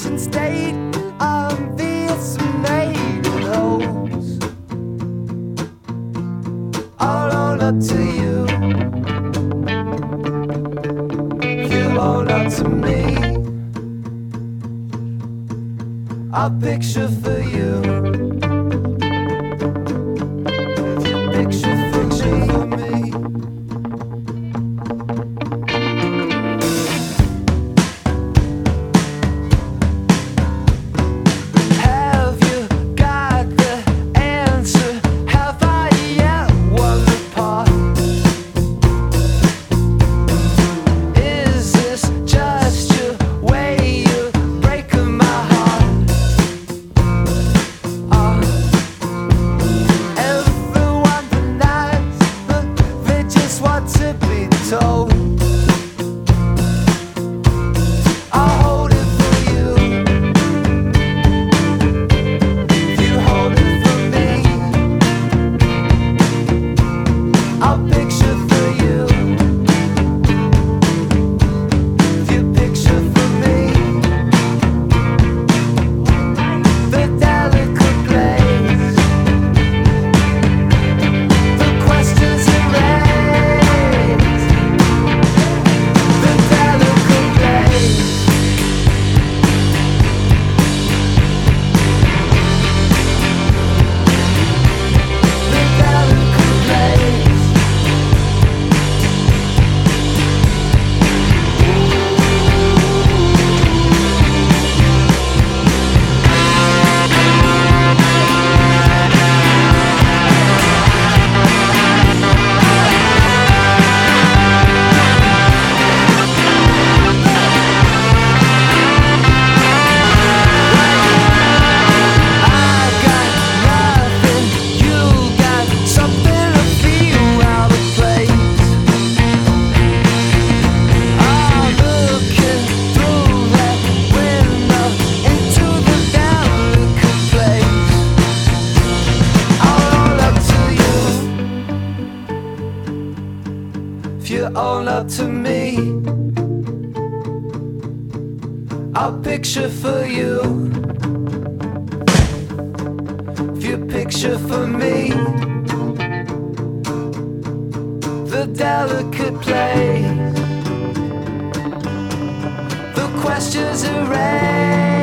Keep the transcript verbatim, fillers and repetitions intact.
ocean state of this maiden hopes. I'll own up to you. You own up to me. I'll picture for you. You picture for me. Have you got the answer? Have I yet won the part? Is this just your way? You're breaking my heart. Uh, everyone denies, but they just want to be told. I'll hold it for you. You hold it for me. I'll picture for you. You picture for me. The delicate place. The questions it raised. The delicate place. The delicate place. I got nothing, you got something to feel out of place. I'm looking through that window into the delicate place. I'll own up to you. If you own up to me, I'll picture for you. If you picture for me, the delicate place, the questions erased.